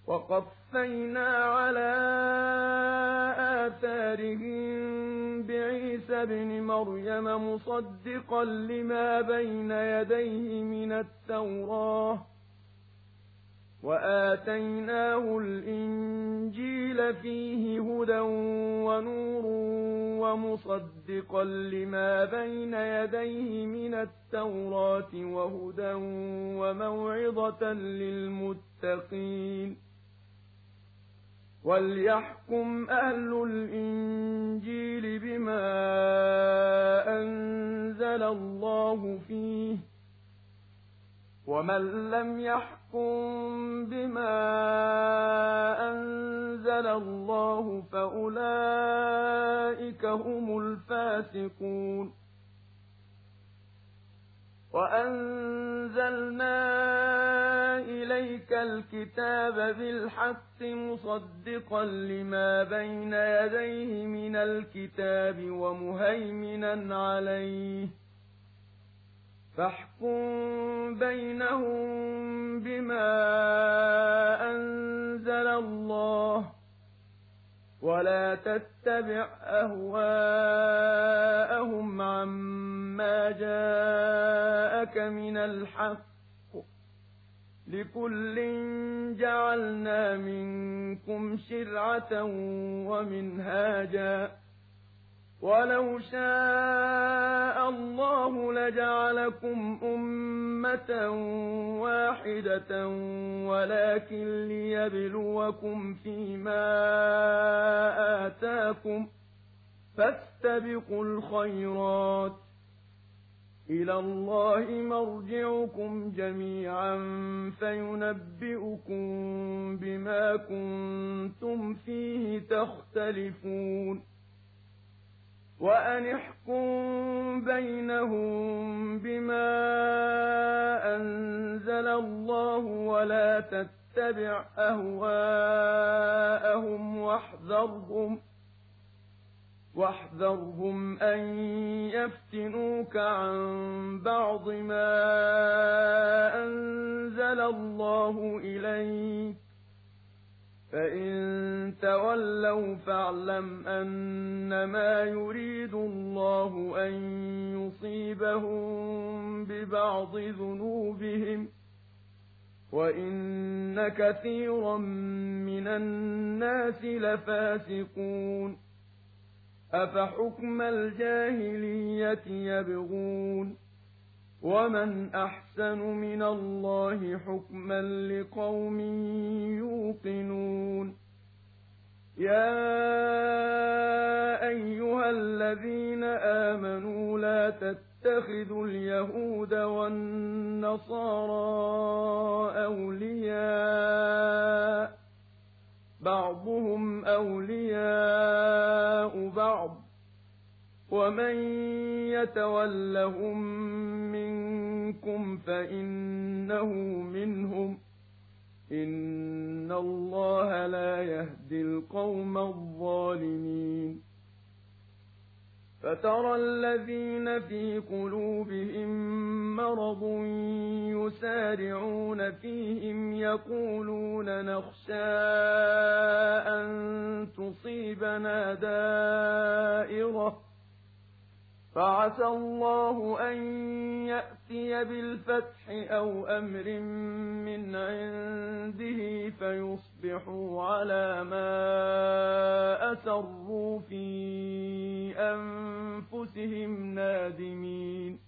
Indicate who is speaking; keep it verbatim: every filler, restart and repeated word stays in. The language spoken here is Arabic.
Speaker 1: وَقَفَّيْنَا عَلَىٰ آثَارِهِم بِعِيسَى ابْنِ مَرْيَمَ مُصَدِّقًا لِّمَا بَيْنَ يَدَيْهِ مِنَ التَّوْرَاةِ وَآتَيْنَاهُ الْإِنجِيلَ فِيهِ هُدًى وَنُورٌ وَمُصَدِّقًا لِّمَا بَيْنَ يَدَيْهِ مِنَ التَّوْرَاةِ وَهُدًى وَمَوْعِظَةً لِّلْمُتَّقِينَ وَلْيَحْكُمْ أَهْلُ الْإِنجِيلِ بِمَا أَنزَلَ اللَّهُ فِيهِ ۚ وَمَن لَّمْ يَحْكُم بِمَا أَنزَلَ اللَّهُ فَأُولَٰئِكَ هُمُ الْفَاسِقُونَ وَأَنزَلْنَا إِلَيْكَ الْكِتَابَ بِالْحَقِّ مُصَدِّقًا لِّمَا بَيْنَ يَدَيْهِ مِنَ الْكِتَابِ وَمُهَيْمِنًا عَلَيْهِ ۖ فاحكم بينهم بما أنزل الله ولا تتبع أهواءهم عما جاءك من الحق لكل جعلنا منكم شرعة ومنهاجا وَلَوْ شَاءَ اللَّهُ لَجَعَلَكُمْ أُمَّةً وَاحِدَةً وَلَٰكِن لِّيَبْلُوَكُمْ فِيمَا آتَاكُمْ ۖ فَاسْتَبِقُوا الْخَيْرَاتِ ۚ إِلَى اللَّهِ مَرْجِعُكُمْ جَمِيعًا فَيُنَبِّئُكُم بِمَا كُنتُمْ فِيهِ تَخْتَلِفُونَ وَأَنِ احْكُم بَيْنَهُم بِمَا أَنزَلَ اللَّهُ وَلَا تَتَّبِعْ أَهْوَاءَهُمْ وَاحْذَرْهُمْ وَاحْذَرْهُمْ أَن يَفْتِنُوكَ عَن بَعْضِ مَا أَنزَلَ اللَّهُ إِلَيْكَ ۖ فَإِن تَوَلَّوْا فَاعْلَمْ أَنَّمَا يُرِيدُ اللَّهُ أَن يُصِيبَهُم بِبَعْضِ ذُنُوبِهِمْ ۗ وَإِنَّ كَثِيرًا مِّنَ النَّاسِ لَفَاسِقُونَ أَفَحُكْمَ الْجَاهِلِيَّةِ يَبْغُونَ وَمَنْ أَحْسَنُ مِنَ اللَّهِ حُكْمًا لِّقَوْمٍ يُوقِنُونَ يَا أَيُّهَا الَّذِينَ آمَنُوا لَا تَتَّخِذُوا الْيَهُودَ وَالنَّصَارَىٰ أَوْلِيَاءَ ۘ بَعْضُهُمْ أَوْلِيَاءُ بَعْضٍ ۚ وَمَن يَتَوَلَّهُم مِّنكُمْ فَإِنَّهُ مِنْهُمْ ۗ إِنَّ اللَّهَ لَا يَهْدِي الْقَوْمَ الظَّالِمِينَ فَتَرَى الَّذِينَ فِي قُلُوبِهِم مَّرَضٌ يُسَارِعُونَ فِيهِمْ يَقُولُونَ نَخْشَىٰ أَن تُصِيبَنَا دَائِرَةٌ ۚ فَعَسَى اللَّهُ أَن يَأْتِيَ بِالْفَتْحِ أَوْ أَمْرٍ مِّنْ عِندِهِ فَيُصْبِحُوا عَلَىٰ مَا أَسَرُّوا فِي أَنفُسِهِمْ نَادِمِينَ